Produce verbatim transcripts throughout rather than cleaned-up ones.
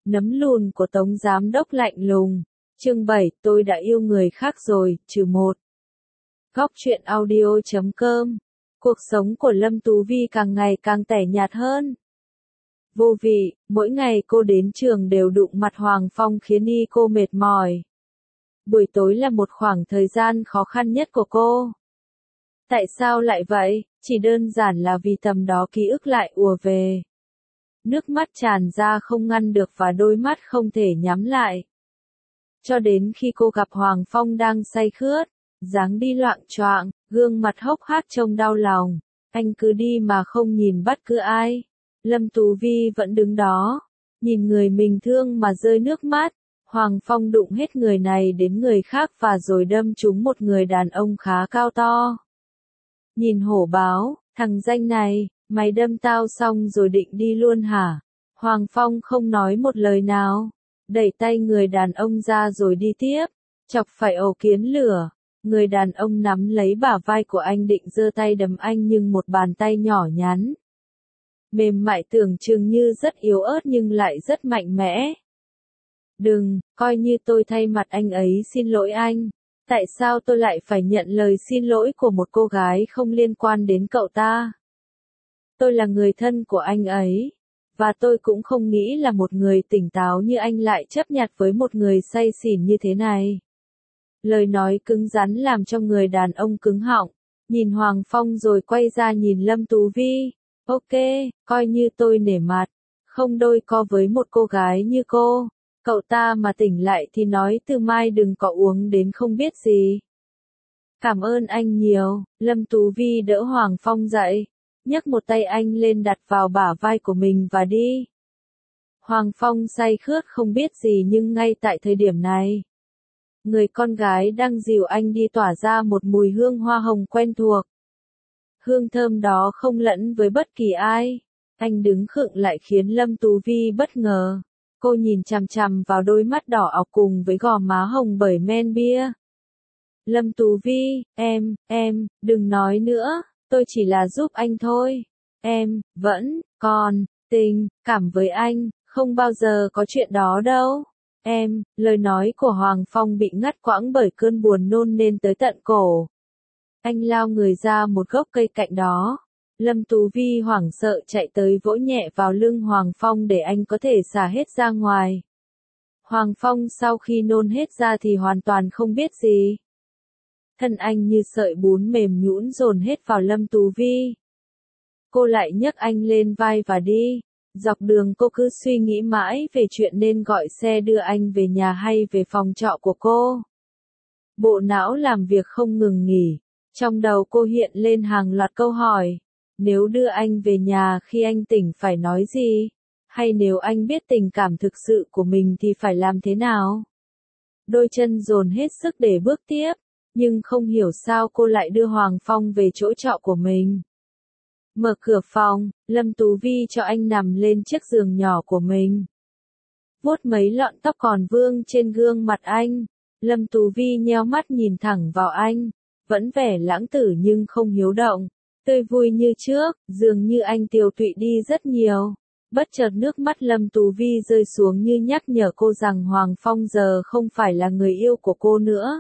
Nấm lùn của Tống Giám Đốc lạnh lùng. Chương bảy, tôi đã yêu người khác rồi, trừ một. Góc truyện audio chấm com. Cuộc sống của Lâm Tú Vi càng ngày càng tẻ nhạt hơn. Vô vị, mỗi ngày cô đến trường đều đụng mặt Hoàng Phong khiến y cô mệt mỏi. Buổi tối là một khoảng thời gian khó khăn nhất của cô. Tại sao lại vậy? Chỉ đơn giản là vì tầm đó ký ức lại ùa về. Nước mắt tràn ra không ngăn được và đôi mắt không thể nhắm lại. Cho đến khi cô gặp Hoàng Phong đang say khướt, dáng đi loạng choạng, gương mặt hốc hác trông đau lòng. Anh cứ đi mà không nhìn bất cứ ai. Lâm Tú Vi vẫn đứng đó, nhìn người mình thương mà rơi nước mắt. Hoàng Phong đụng hết người này đến người khác và rồi đâm trúng một người đàn ông khá cao to. Nhìn hổ báo, thằng danh này, mày đâm tao xong rồi định đi luôn hả? Hoàng Phong không nói một lời nào, đẩy tay người đàn ông ra rồi đi tiếp, chọc phải ổ kiến lửa. Người đàn ông nắm lấy bả vai của anh định giơ tay đấm anh nhưng một bàn tay nhỏ nhắn, mềm mại tưởng chừng như rất yếu ớt nhưng lại rất mạnh mẽ. Đừng, coi như tôi thay mặt anh ấy xin lỗi anh. Tại sao tôi lại phải nhận lời xin lỗi của một cô gái không liên quan đến cậu ta? Tôi là người thân của anh ấy, và tôi cũng không nghĩ là một người tỉnh táo như anh lại chấp nhặt với một người say xỉn như thế này. Lời nói cứng rắn làm cho người đàn ông cứng họng, nhìn Hoàng Phong rồi quay ra nhìn Lâm Tú Vi. Ok, coi như tôi nể mặt, không đôi co với một cô gái như cô. Cậu ta mà tỉnh lại thì nói từ mai đừng có uống đến không biết gì. Cảm ơn anh nhiều. Lâm Tú Vi đỡ Hoàng Phong dậy, nhấc một tay anh lên đặt vào bả vai của mình và đi. Hoàng Phong say khướt không biết gì nhưng ngay tại thời điểm này, người con gái đang dìu anh đi tỏa ra một mùi hương hoa hồng quen thuộc. Hương thơm đó không lẫn với bất kỳ ai. Anh đứng khựng lại khiến Lâm Tú Vi bất ngờ. Cô nhìn chằm chằm vào đôi mắt đỏ ọc cùng với gò má hồng bởi men bia. Lâm Tú Vi, em, em, đừng nói nữa, tôi chỉ là giúp anh thôi. Em, vẫn, còn, tình, cảm với anh, không bao giờ có chuyện đó đâu. Em, lời nói của Hoàng Phong bị ngắt quãng bởi cơn buồn nôn nên tới tận cổ. Anh lao người ra một gốc cây cạnh đó. Lâm Tú Vi hoảng sợ chạy tới vỗ nhẹ vào lưng Hoàng Phong để anh có thể xả hết ra ngoài. Hoàng Phong sau khi nôn hết ra thì hoàn toàn không biết gì. Thân anh như sợi bún mềm nhũn dồn hết vào Lâm Tú Vi. Cô lại nhấc anh lên vai và đi. Dọc đường cô cứ suy nghĩ mãi về chuyện nên gọi xe đưa anh về nhà hay về phòng trọ của cô. Bộ não làm việc không ngừng nghỉ. Trong đầu cô hiện lên hàng loạt câu hỏi. Nếu đưa anh về nhà khi anh tỉnh phải nói gì? Hay nếu anh biết tình cảm thực sự của mình thì phải làm thế nào? Đôi chân dồn hết sức để bước tiếp, nhưng không hiểu sao cô lại đưa Hoàng Phong về chỗ trọ của mình. Mở cửa phòng, Lâm Tú Vi cho anh nằm lên chiếc giường nhỏ của mình. Vuốt mấy lọn tóc còn vương trên gương mặt anh, Lâm Tú Vi nheo mắt nhìn thẳng vào anh, vẫn vẻ lãng tử nhưng không hiếu động. Tươi vui như trước, dường như anh tiều tụy đi rất nhiều. Bất chợt nước mắt Lâm Tú Vi rơi xuống như nhắc nhở cô rằng Hoàng Phong giờ không phải là người yêu của cô nữa.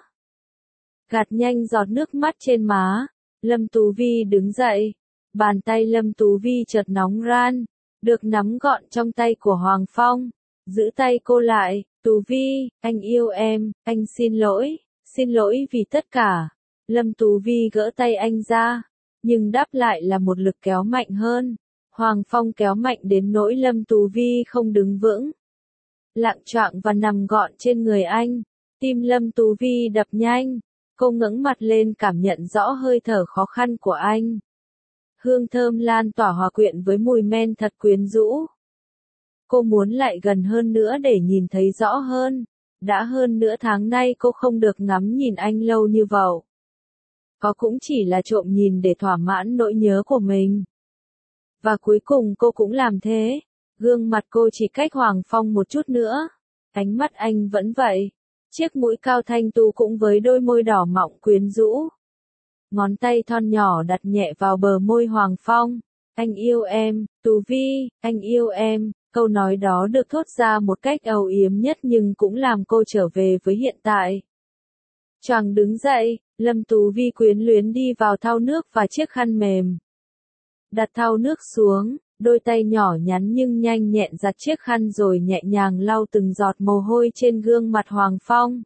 Gạt nhanh giọt nước mắt trên má, Lâm Tú Vi đứng dậy. Bàn tay Lâm Tú Vi chợt nóng ran, được nắm gọn trong tay của Hoàng Phong. Giữ tay cô lại, Tú Vi, anh yêu em, anh xin lỗi, xin lỗi vì tất cả. Lâm Tú Vi gỡ tay anh ra, nhưng đáp lại là một lực kéo mạnh hơn. Hoàng Phong kéo mạnh đến nỗi Lâm Tú Vi không đứng vững. Lạng choạng và nằm gọn trên người anh. Tim Lâm Tú Vi đập nhanh. Cô ngẩng mặt lên cảm nhận rõ hơi thở khó khăn của anh. Hương thơm lan tỏa hòa quyện với mùi men thật quyến rũ. Cô muốn lại gần hơn nữa để nhìn thấy rõ hơn. Đã hơn nửa tháng nay cô không được ngắm nhìn anh lâu như vậy. Có cũng chỉ là trộm nhìn để thỏa mãn nỗi nhớ của mình. Và cuối cùng cô cũng làm thế. Gương mặt cô chỉ cách Hoàng Phong một chút nữa. Ánh mắt anh vẫn vậy. Chiếc mũi cao thanh tú cũng với đôi môi đỏ mọng quyến rũ. Ngón tay thon nhỏ đặt nhẹ vào bờ môi Hoàng Phong. Anh yêu em, Tú Vi, anh yêu em, Câu nói đó được thốt ra một cách âu yếm nhất nhưng cũng làm cô trở về với hiện tại. Choàng đứng dậy, Lâm Tú Vi quyến luyến đi vào thau nước và chiếc khăn mềm. Đặt thau nước xuống, đôi tay nhỏ nhắn nhưng nhanh nhẹn giặt chiếc khăn rồi nhẹ nhàng lau từng giọt mồ hôi trên gương mặt Hoàng Phong.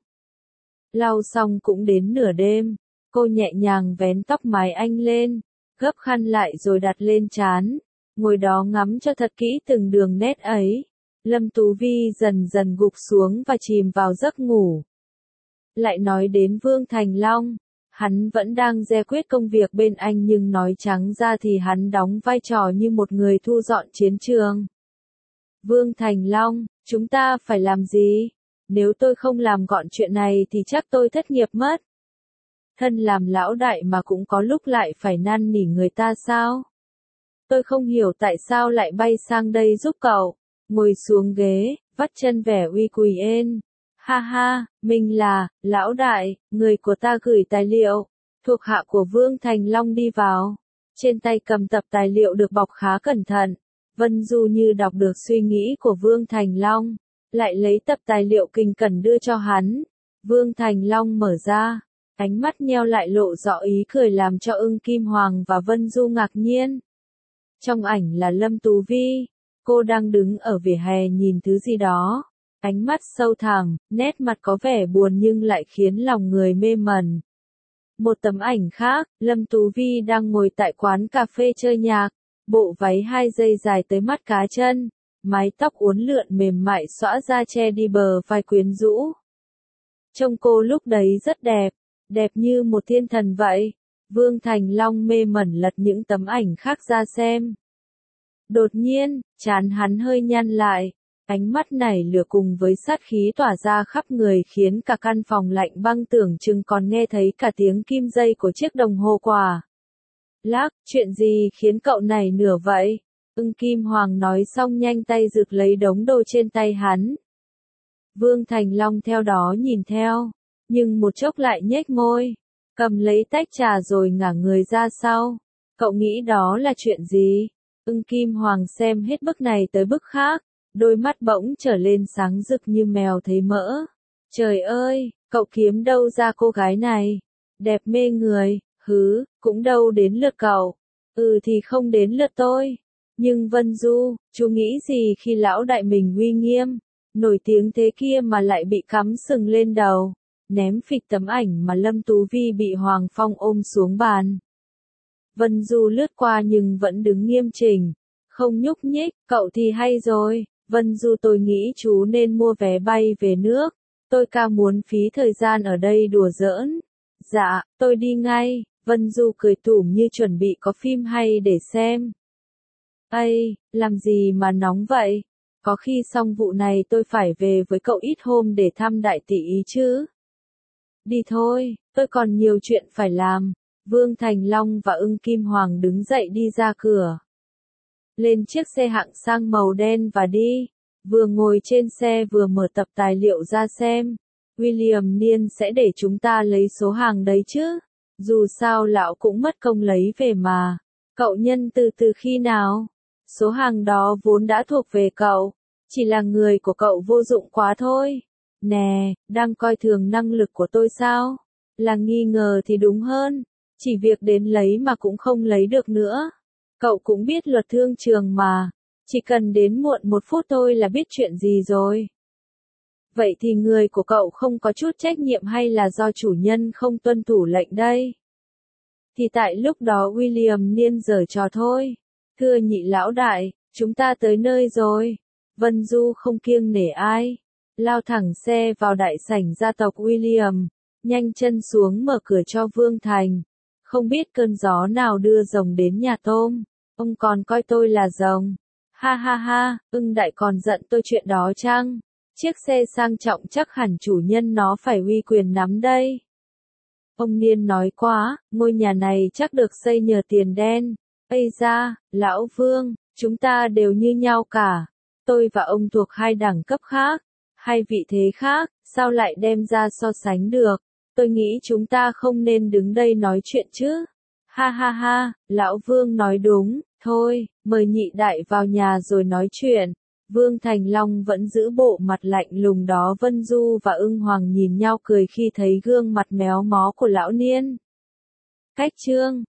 Lau xong cũng đến nửa đêm, cô nhẹ nhàng vén tóc mái anh lên, gấp khăn lại rồi đặt lên trán, ngồi đó ngắm cho thật kỹ từng đường nét ấy. Lâm Tú Vi dần dần gục xuống và chìm vào giấc ngủ. Lại nói đến Vương Thành Long, hắn vẫn đang giải quyết công việc bên anh nhưng nói trắng ra thì hắn đóng vai trò như một người thu dọn chiến trường. Vương Thành Long, chúng ta phải làm gì? Nếu tôi không làm gọn chuyện này thì chắc tôi thất nghiệp mất. Thân làm lão đại mà cũng có lúc lại phải năn nỉ người ta sao? Tôi không hiểu tại sao lại bay sang đây giúp cậu. Ngồi xuống ghế, vắt chân vẻ uy quỳ ên. Ha ha, mình là, lão đại, người của ta gửi tài liệu. Thuộc hạ của Vương Thành Long đi vào. Trên tay cầm tập tài liệu được bọc khá cẩn thận. Vân Du như đọc được suy nghĩ của Vương Thành Long. Lại lấy tập tài liệu kinh cẩn đưa cho hắn. Vương Thành Long mở ra. Ánh mắt nheo lại lộ rõ ý cười làm cho Ưng Kim Hoàng và Vân Du ngạc nhiên. Trong ảnh là Lâm Tú Vi. Cô đang đứng ở vỉa hè nhìn thứ gì đó. Ánh mắt sâu thẳm, nét mặt có vẻ buồn nhưng lại khiến lòng người mê mẩn. Một tấm ảnh khác, Lâm Tú Vi đang ngồi tại quán cà phê chơi nhạc. Bộ váy hai dây dài tới mắt cá chân. Mái tóc uốn lượn mềm mại xõa ra che đi bờ vai quyến rũ. Trông cô lúc đấy rất đẹp. Đẹp như một thiên thần vậy. Vương Thành Long mê mẩn lật những tấm ảnh khác ra xem. Đột nhiên, trán hắn hơi nhăn lại. Ánh mắt nảy lửa cùng với sát khí tỏa ra khắp người khiến cả căn phòng lạnh băng tưởng chừng còn nghe thấy cả tiếng kim dây của chiếc đồng hồ quả. Lác, chuyện gì khiến cậu nảy nửa vậy? Ưng Kim Hoàng nói xong nhanh tay rực lấy đống đồ trên tay hắn. Vương Thành Long theo đó nhìn theo. Nhưng một chốc lại nhếch môi, cầm lấy tách trà rồi ngả người ra sau. Cậu nghĩ đó là chuyện gì? Ưng Kim Hoàng xem hết bức này tới bức khác, đôi mắt bỗng trở lên sáng rực như mèo thấy mỡ. Trời ơi, cậu kiếm đâu ra cô gái này? Đẹp mê người, hứ, cũng đâu đến lượt cậu. Ừ thì không đến lượt tôi. Nhưng Vân Du, chú nghĩ gì khi lão đại mình uy nghiêm, nổi tiếng thế kia mà lại bị cắm sừng lên đầu? Ném phịch tấm ảnh mà Lâm Tú Vi bị Hoàng Phong ôm xuống bàn. Vân Du lướt qua nhưng vẫn đứng nghiêm chỉnh, không nhúc nhích. Cậu thì hay rồi, Vân Du, tôi nghĩ chú nên mua vé bay về nước. Tôi ca muốn phí thời gian ở đây đùa giỡn. Dạ, tôi đi ngay. Vân Du cười tủm như chuẩn bị có phim hay để xem. Ây, làm gì mà nóng vậy? Có khi xong vụ này tôi phải về với cậu ít hôm để thăm đại tỷ ý chứ. Đi thôi, tôi còn nhiều chuyện phải làm. Vương Thành Long và Ưng Kim Hoàng đứng dậy đi ra cửa. Lên chiếc xe hạng sang màu đen và đi. Vừa ngồi trên xe vừa mở tập tài liệu ra xem. William Niên sẽ để chúng ta lấy số hàng đấy chứ. Dù sao lão cũng mất công lấy về mà. Cậu nhân từ từ khi nào? Số hàng đó vốn đã thuộc về cậu. Chỉ là người của cậu vô dụng quá thôi. Nè, đang coi thường năng lực của tôi sao? Là nghi ngờ thì đúng hơn. Chỉ việc đến lấy mà cũng không lấy được nữa. Cậu cũng biết luật thương trường mà. Chỉ cần đến muộn một phút thôi là biết chuyện gì rồi. Vậy thì người của cậu không có chút trách nhiệm hay là do chủ nhân không tuân thủ lệnh đây? Thì tại lúc đó William Niên giở trò thôi. Thưa nhị lão đại, chúng ta tới nơi rồi. Vân Du không kiêng nể ai. Lao thẳng xe vào đại sảnh gia tộc William. Nhanh chân xuống mở cửa cho Vương Thành. Không biết cơn gió nào đưa rồng đến nhà tôm. Ông còn coi tôi là rồng. Ha ha ha, Ưng đại còn giận tôi chuyện đó chăng? Chiếc xe sang trọng chắc hẳn chủ nhân nó phải uy quyền nắm đây. Ông Niên nói quá, ngôi nhà này chắc được xây nhờ tiền đen. Ây da, lão Vương, chúng ta đều như nhau cả. Tôi và ông thuộc hai đẳng cấp khác, hai vị thế khác, sao lại đem ra so sánh được? Tôi nghĩ chúng ta không nên đứng đây nói chuyện chứ. Ha ha ha, lão Vương nói đúng, thôi, mời nhị đại vào nhà rồi nói chuyện. Vương Thành Long vẫn giữ bộ mặt lạnh lùng đó. Vân Du và Ưng Hoàng nhìn nhau cười khi thấy gương mặt méo mó của lão niên. Cách chương